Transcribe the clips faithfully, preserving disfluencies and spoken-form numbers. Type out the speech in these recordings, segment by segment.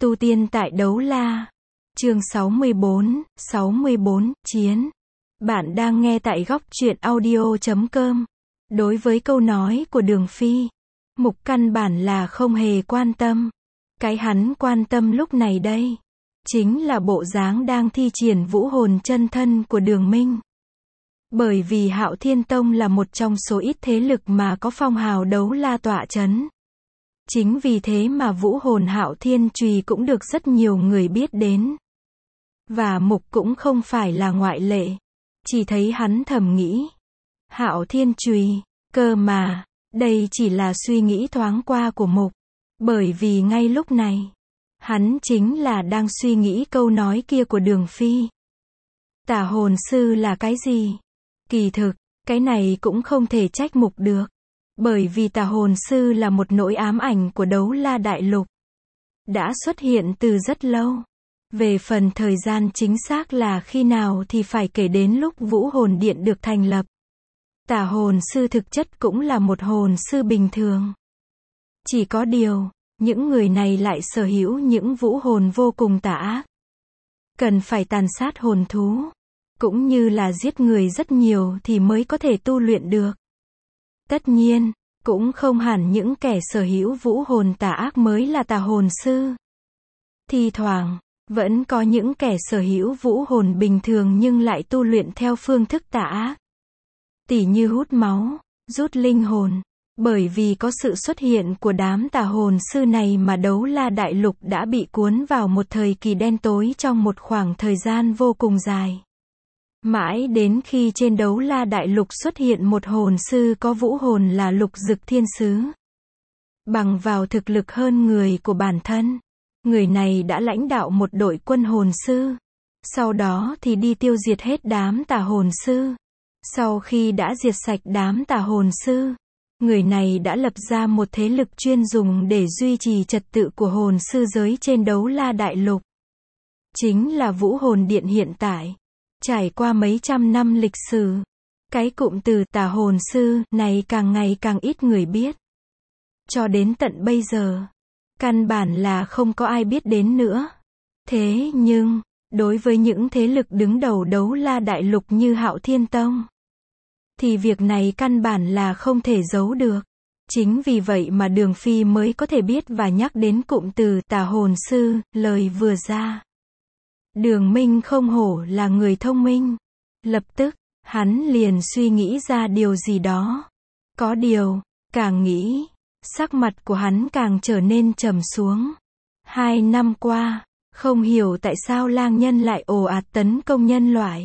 Tu tiên tại Đấu La. Chương sáu mươi bốn, sáu mươi bốn, Chiến. Bạn đang nghe tại góc truyện audio chấm com. Đối với câu nói của Đường Phi, Mục căn bản là không hề quan tâm. Cái hắn quan tâm lúc này đây, chính là bộ dáng đang thi triển vũ hồn chân thân của Đường Minh. Bởi vì Hạo Thiên Tông là một trong số ít thế lực mà có phong hào Đấu La tọa chấn. Chính vì thế mà vũ hồn Hạo Thiên Chùy cũng được rất nhiều người biết đến. Và Mục cũng không phải là ngoại lệ. Chỉ thấy hắn thầm nghĩ, Hạo Thiên Chùy, cơ mà, đây chỉ là suy nghĩ thoáng qua của Mục. Bởi vì ngay lúc này, hắn chính là đang suy nghĩ câu nói kia của Đường Phi. Tà hồn sư là cái gì? Kỳ thực, cái này cũng không thể trách Mục được. Bởi vì tà hồn sư là một nỗi ám ảnh của Đấu La Đại Lục. Đã xuất hiện từ rất lâu. Về phần thời gian chính xác là khi nào thì phải kể đến lúc Vũ Hồn Điện được thành lập. Tà hồn sư thực chất cũng là một hồn sư bình thường. Chỉ có điều, những người này lại sở hữu những vũ hồn vô cùng tà ác. Cần phải tàn sát hồn thú, cũng như là giết người rất nhiều thì mới có thể tu luyện được. Tất nhiên, cũng không hẳn những kẻ sở hữu vũ hồn tà ác mới là tà hồn sư. Thi thoảng, vẫn có những kẻ sở hữu vũ hồn bình thường nhưng lại tu luyện theo phương thức tà ác. Tỉ như hút máu, rút linh hồn. Bởi vì có sự xuất hiện của đám tà hồn sư này mà Đấu La Đại Lục đã bị cuốn vào một thời kỳ đen tối trong một khoảng thời gian vô cùng dài. Mãi đến khi trên Đấu La Đại Lục xuất hiện một hồn sư có vũ hồn là Lục Dực Thiên Sứ. Bằng vào thực lực hơn người của bản thân, người này đã lãnh đạo một đội quân hồn sư. Sau đó thì đi tiêu diệt hết đám tà hồn sư. Sau khi đã diệt sạch đám tà hồn sư, người này đã lập ra một thế lực chuyên dùng để duy trì trật tự của hồn sư giới trên Đấu La Đại Lục. Chính là Vũ Hồn Điện hiện tại. Trải qua mấy trăm năm lịch sử, cái cụm từ tà hồn sư này càng ngày càng ít người biết. Cho đến tận bây giờ, căn bản là không có ai biết đến nữa. Thế nhưng, đối với những thế lực đứng đầu Đấu La Đại Lục như Hạo Thiên Tông, thì việc này căn bản là không thể giấu được. Chính vì vậy mà Đường Phi mới có thể biết và nhắc đến cụm từ tà hồn sư, lời vừa ra. Đường Minh không hổ là người thông minh. Lập tức, hắn liền suy nghĩ ra điều gì đó. Có điều, càng nghĩ, sắc mặt của hắn càng trở nên trầm xuống. Hai năm qua, không hiểu tại sao lang nhân lại ồ ạt tấn công nhân loại.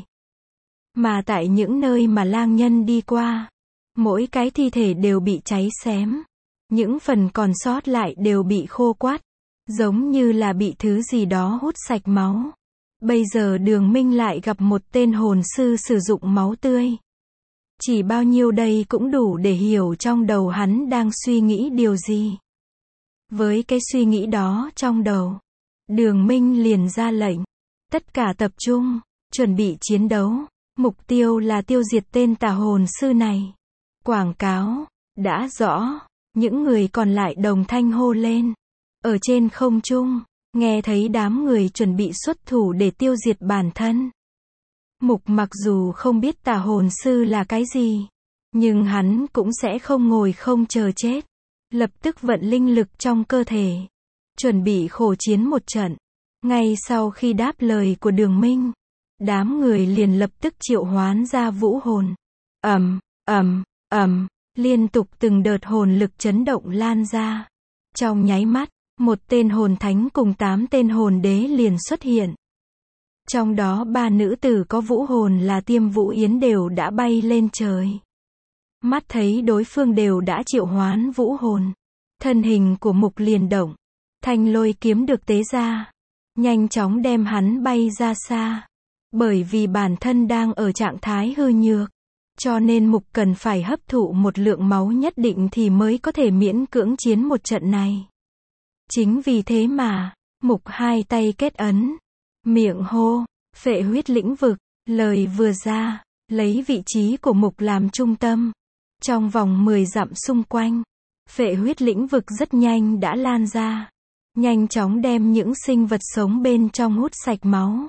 Mà tại những nơi mà lang nhân đi qua, mỗi cái thi thể đều bị cháy xém. Những phần còn sót lại đều bị khô quắt, giống như là bị thứ gì đó hút sạch máu. Bây giờ Đường Minh lại gặp một tên hồn sư sử dụng máu tươi. Chỉ bao nhiêu đây cũng đủ để hiểu trong đầu hắn đang suy nghĩ điều gì. Với cái suy nghĩ đó trong đầu, Đường Minh liền ra lệnh. Tất cả tập trung, chuẩn bị chiến đấu. Mục tiêu là tiêu diệt tên tà hồn sư này. Quảng cáo, đã rõ, những người còn lại đồng thanh hô lên. Ở trên không trung, nghe thấy đám người chuẩn bị xuất thủ để tiêu diệt bản thân. Mục mặc dù không biết tà hồn sư là cái gì, nhưng hắn cũng sẽ không ngồi không chờ chết. Lập tức vận linh lực trong cơ thể, chuẩn bị khổ chiến một trận. Ngay sau khi đáp lời của Đường Minh, đám người liền lập tức triệu hoán ra vũ hồn. Ầm, ầm, ầm, liên tục từng đợt hồn lực chấn động lan ra. Trong nháy mắt, một tên hồn thánh cùng tám tên hồn đế liền xuất hiện. Trong đó ba nữ tử có vũ hồn là Tiêm Vũ Yến đều đã bay lên trời. Mắt thấy đối phương đều đã triệu hoán vũ hồn, thân hình của Mục liền động. Thanh lôi kiếm được tế ra, nhanh chóng đem hắn bay ra xa. Bởi vì bản thân đang ở trạng thái hư nhược, cho nên Mục cần phải hấp thụ một lượng máu nhất định thì mới có thể miễn cưỡng chiến một trận này. Chính vì thế mà, Mục hai tay kết ấn, miệng hô, phệ huyết lĩnh vực, lời vừa ra, lấy vị trí của Mục làm trung tâm. Trong vòng mười dặm xung quanh, phệ huyết lĩnh vực rất nhanh đã lan ra. nhanh chóng đem những sinh vật sống bên trong hút sạch máu.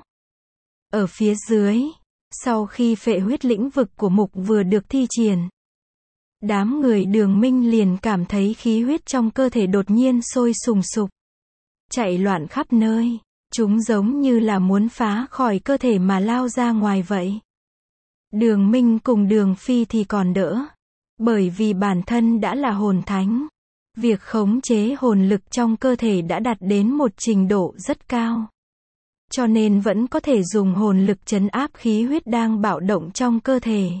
Ở phía dưới, sau khi phệ huyết lĩnh vực của Mục vừa được thi triển, đám người Đường Minh liền cảm thấy khí huyết trong cơ thể đột nhiên sôi sùng sục, chạy loạn khắp nơi. Chúng giống như là muốn phá khỏi cơ thể mà lao ra ngoài vậy. Đường Minh cùng Đường Phi thì còn đỡ, bởi vì bản thân đã là hồn thánh. Việc khống chế hồn lực trong cơ thể đã đạt đến một trình độ rất cao. Cho nên vẫn có thể dùng hồn lực trấn áp khí huyết đang bạo động trong cơ thể.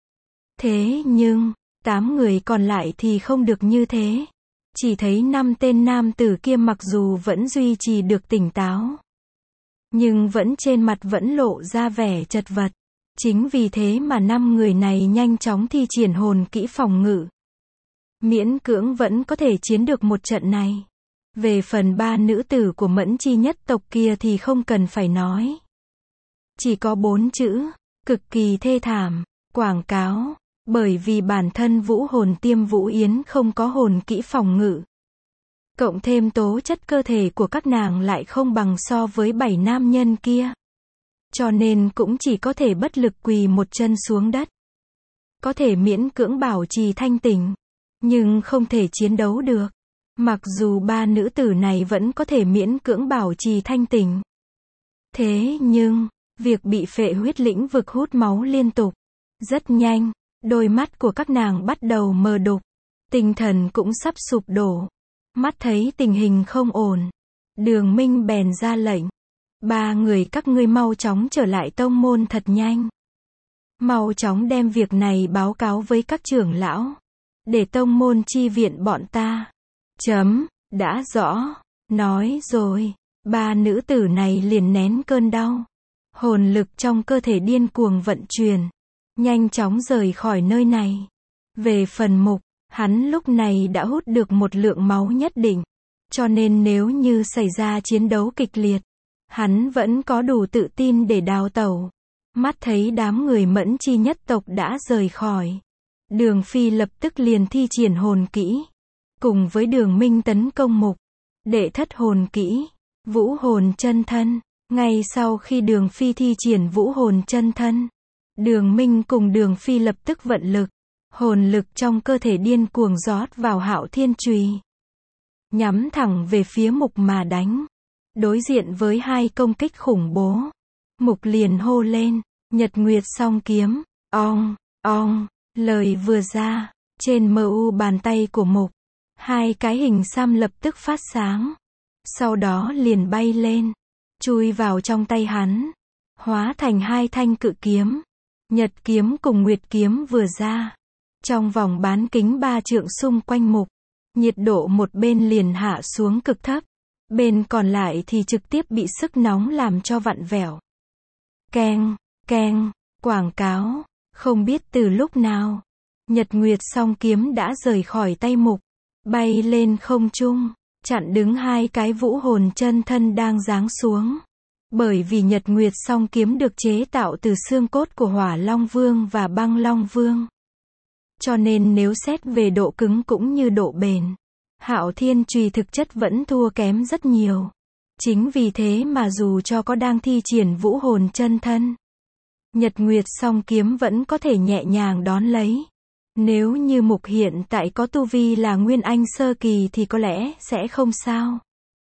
Thế nhưng, tám người còn lại thì không được như thế. Chỉ thấy năm tên nam tử kia mặc dù vẫn duy trì được tỉnh táo, nhưng vẫn trên mặt vẫn lộ ra vẻ chật vật. Chính vì thế mà năm người này nhanh chóng thi triển hồn kỹ phòng ngự. Miễn cưỡng vẫn có thể chiến được một trận này. Về phần ba nữ tử của Mẫn Chi nhất tộc kia thì không cần phải nói. Chỉ có bốn chữ, cực kỳ thê thảm, quảng cáo. Bởi vì bản thân vũ hồn Tiêm Vũ Yến không có hồn kỹ phòng ngự. Cộng thêm tố chất cơ thể của các nàng lại không bằng so với bảy nam nhân kia. Cho nên cũng chỉ có thể bất lực quỳ một chân xuống đất. Có thể miễn cưỡng bảo trì thanh tỉnh, nhưng không thể chiến đấu được. Mặc dù ba nữ tử này vẫn có thể miễn cưỡng bảo trì thanh tỉnh. Thế nhưng, việc bị phệ huyết lĩnh vực hút máu liên tục, rất nhanh, đôi mắt của các nàng bắt đầu mờ đục, tinh thần cũng sắp sụp đổ. Mắt thấy tình hình không ổn, Đường Minh bèn ra lệnh. Ba người các ngươi mau chóng trở lại tông môn thật nhanh. Mau chóng đem việc này báo cáo với các trưởng lão, để tông môn chi viện bọn ta. Chấm, đã rõ, nói rồi. Ba nữ tử này liền nén cơn đau. Hồn lực trong cơ thể điên cuồng vận chuyển, nhanh chóng rời khỏi nơi này. Về phần Mục, hắn lúc này đã hút được một lượng máu nhất định. Cho nên nếu như xảy ra chiến đấu kịch liệt, hắn vẫn có đủ tự tin để đào tẩu. Mắt thấy đám người Mẫn Chi nhất tộc đã rời khỏi, Đường Phi lập tức liền thi triển hồn kỹ, cùng với Đường Minh tấn công Mục. Đệ thất hồn kỹ, Vũ hồn chân thân. Ngay sau khi Đường Phi thi triển Vũ hồn chân thân, Đường Minh cùng Đường Phi lập tức vận lực, hồn lực trong cơ thể điên cuồng rót vào Hạo Thiên Chùy, nhắm thẳng về phía Mục mà đánh. Đối diện với hai công kích khủng bố, Mục liền hô lên, Nhật Nguyệt song kiếm, ong, ong. Lời vừa ra, trên mờ u bàn tay của Mục, hai cái hình xăm lập tức phát sáng, sau đó liền bay lên, chui vào trong tay hắn, hóa thành hai thanh cự kiếm. Nhật kiếm cùng Nguyệt kiếm vừa ra, trong vòng bán kính ba trượng xung quanh Mục, nhiệt độ một bên liền hạ xuống cực thấp, bên còn lại thì trực tiếp bị sức nóng làm cho vặn vẹo. Keng, keng, quảng cáo. Không biết từ lúc nào, Nhật Nguyệt song kiếm đã rời khỏi tay Mục, bay lên không trung, chặn đứng hai cái vũ hồn chân thân đang giáng xuống. Bởi vì Nhật Nguyệt song kiếm được chế tạo từ xương cốt của Hỏa Long Vương và Băng Long Vương. Cho nên nếu xét về độ cứng cũng như độ bền, Hạo Thiên Chùy thực chất vẫn thua kém rất nhiều. Chính vì thế mà dù cho có đang thi triển vũ hồn chân thân, Nhật Nguyệt song kiếm vẫn có thể nhẹ nhàng đón lấy. Nếu như Mục hiện tại có tu vi là Nguyên Anh sơ kỳ thì có lẽ sẽ không sao.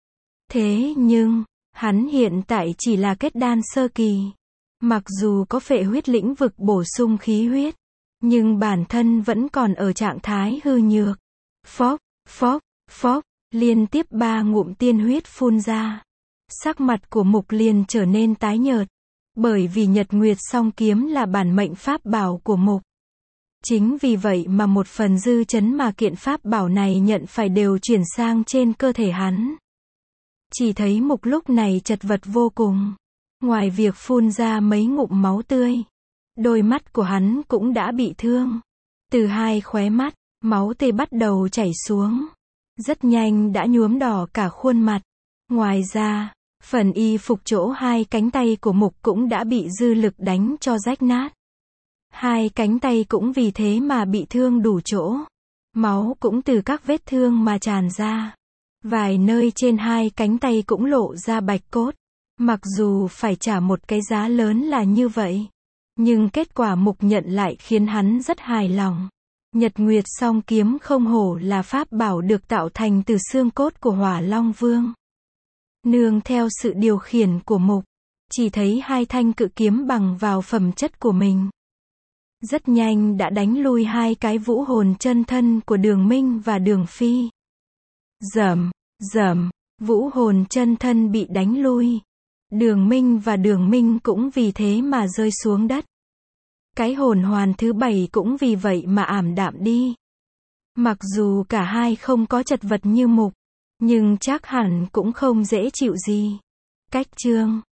Thế nhưng, hắn hiện tại chỉ là kết đan sơ kỳ. Mặc dù có phệ huyết lĩnh vực bổ sung khí huyết, nhưng bản thân vẫn còn ở trạng thái hư nhược. Phốc, phốc, phốc, liên tiếp ba ngụm tiên huyết phun ra. Sắc mặt của Mục liền trở nên tái nhợt. Bởi vì Nhật Nguyệt song kiếm là bản mệnh pháp bảo của Mục. Chính vì vậy mà một phần dư chấn mà kiện pháp bảo này nhận phải đều chuyển sang trên cơ thể hắn. Chỉ thấy Mục lúc này chật vật vô cùng. Ngoài việc phun ra mấy ngụm máu tươi, đôi mắt của hắn cũng đã bị thương. Từ hai khóe mắt, máu tươi bắt đầu chảy xuống. Rất nhanh đã nhuốm đỏ cả khuôn mặt. Ngoài ra, phần y phục chỗ hai cánh tay của Mục cũng đã bị dư lực đánh cho rách nát. Hai cánh tay cũng vì thế mà bị thương đủ chỗ. Máu cũng từ các vết thương mà tràn ra. Vài nơi trên hai cánh tay cũng lộ ra bạch cốt. Mặc dù phải trả một cái giá lớn là như vậy, nhưng kết quả Mục nhận lại khiến hắn rất hài lòng. Nhật Nguyệt Song Kiếm không hổ là pháp bảo được tạo thành từ xương cốt của Hỏa Long Vương. Nương theo sự điều khiển của Mục, chỉ thấy hai thanh cự kiếm bằng vào phẩm chất của mình. Rất nhanh đã đánh lui hai cái vũ hồn chân thân của Đường Minh và Đường Phi. Rầm, rầm, vũ hồn chân thân bị đánh lui. Đường Minh và Đường Minh cũng vì thế mà rơi xuống đất. Cái hồn hoàn thứ bảy cũng vì vậy mà ảm đạm đi. Mặc dù cả hai không có chật vật như Mục, nhưng chắc hẳn cũng không dễ chịu gì. Cách chương